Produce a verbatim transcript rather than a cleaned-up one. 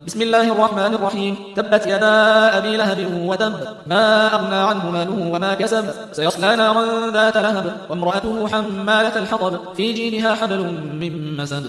بسم الله الرحمن الرحيم. تبت يدا أبي لهب وتب، ما أغنى عنه ماله وما كسب، سيصلى نارا ذات لهب، وامرأته حمالة الحطب، في جيدها حبل من مسد.